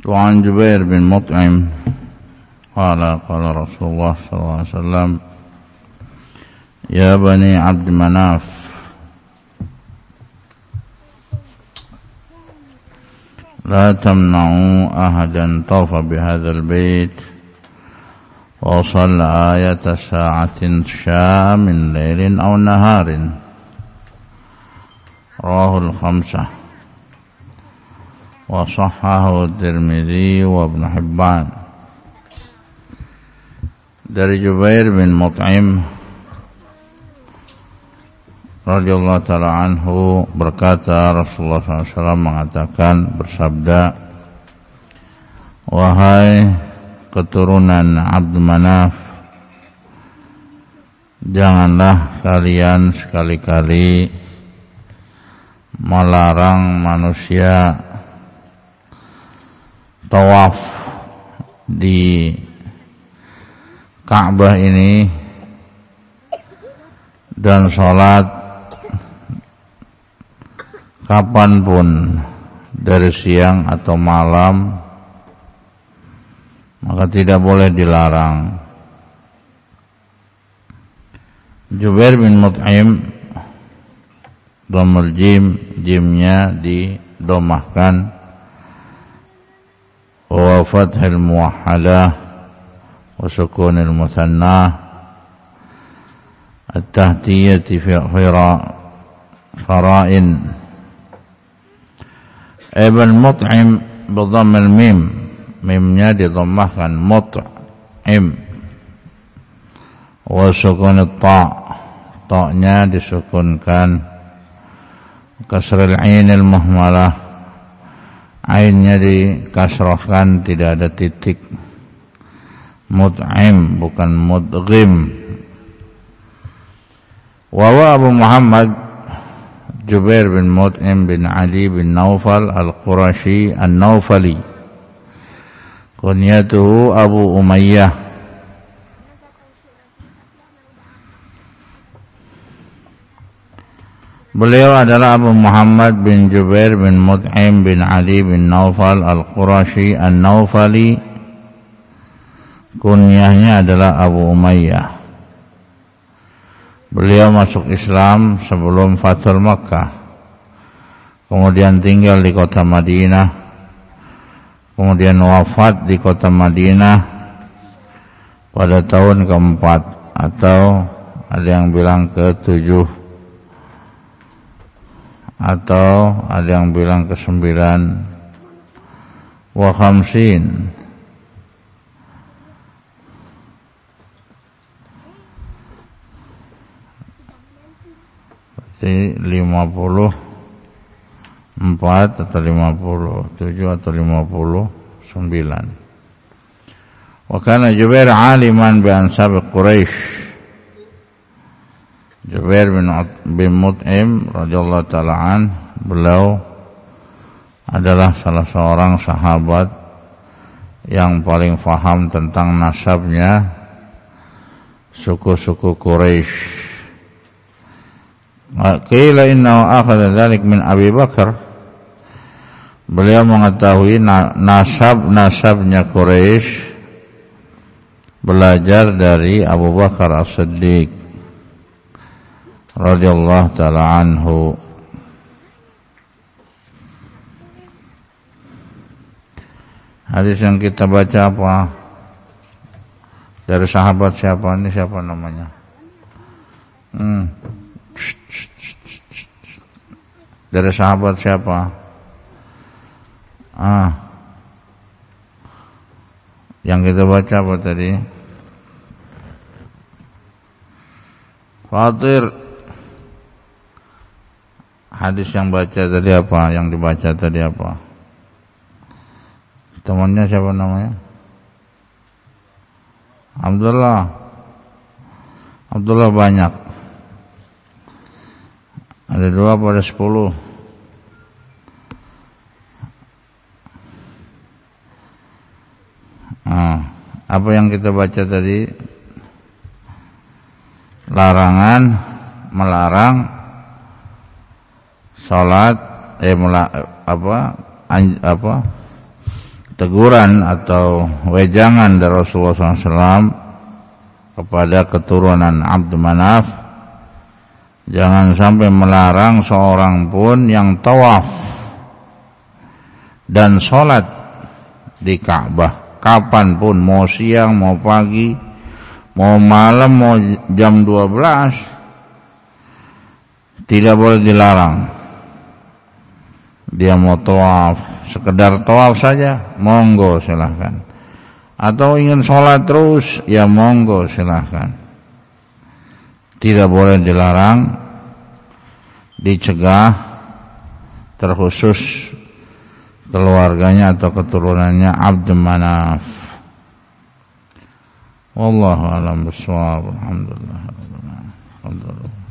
وعن جبير بن مطعم قال قال رسول الله صلى الله عليه وسلم يا بني عبد مناف لا تمنعوا أحدا طاف بهذا البيت وصلى آية ساعة شاء من ليل أو نهار رواه الخمسة وصححه الترمذي وابن حبان. Dari Jubair bin Mut'im radhiyallahu ta'ala anhu berkata, Rasulullah SAW mengatakan, bersabda, wahai keturunan Abd Manaf, janganlah kalian sekali-kali melarang manusia tawaf di Ka'bah ini dan sholat kapanpun dari siang atau malam, maka tidak boleh dilarang. Jubair bin Mut'im, dhammul jim, jimnya didomahkan, wa fathil muwahhadah wa sukunil muthannah at-tahtiyati fi fara'in. Ibn Mut'im bidhammil mim, mimnya didomahkan, mut'im, wa sukunit ta', ta'nya disukunkan, kasril ainil muhmalah, ainnya dikasrahkan, tidak ada titik. Mut'im bukan mudghim. Wa Abu Muhammad Jubair bin Mut'im bin Ali bin Naufal al-Qurashi an-Naufali, kunyatuhu Abu Umayyah. Beliau adalah Abu Muhammad bin Jubair bin Mut'im bin Ali bin Naufal al-Qurashi an-Naufali, kunyahnya adalah Abu Umayyah. Beliau masuk Islam sebelum Fathul Makkah, kemudian tinggal di kota Madinah, kemudian wafat di kota Madinah pada tahun keempat, atau ada yang bilang ke-7, atau ada yang bilang ke-9, wa khamsin, berarti 54 atau 57 atau 59. Wa kana Jubair aliman bi ansab Quraisy. Jubair bin Mut'im radhiyallahu ta'ala an, beliau adalah salah seorang sahabat yang paling faham tentang nasabnya suku-suku Quraisy. Qila innahu akhadha dzalik min Abi Bakar. Beliau mengetahui nasabnya Quraisy, belajar dari Abu Bakar As-Siddiq radhiyallahu ta'ala anhu. Hadis yang kita baca apa? Dari sahabat siapa? Ini siapa namanya? Dari sahabat siapa? Yang kita baca apa tadi? Fatir. Hadis yang baca tadi apa? Yang dibaca tadi apa? Temannya siapa namanya? Abdullah. Abdullah banyak. Ada 2 pada 10. Apa yang kita baca tadi? Melarang teguran atau wejangan dari Rasulullah SAW kepada keturunan Abd Manaf, jangan sampai melarang seorang pun yang tawaf dan sholat di Ka'bah kapanpun, mau siang, mau pagi, mau malam, mau jam 12, tidak boleh dilarang. Dia mau tawaf, sekedar tawaf saja, monggo silahkan. Atau ingin sholat terus, ya monggo silahkan. Tidak boleh dilarang, dicegah, terkhusus keluarganya atau keturunannya Abd Manaf. Wallahu a'lam bishawab. Alhamdulillah.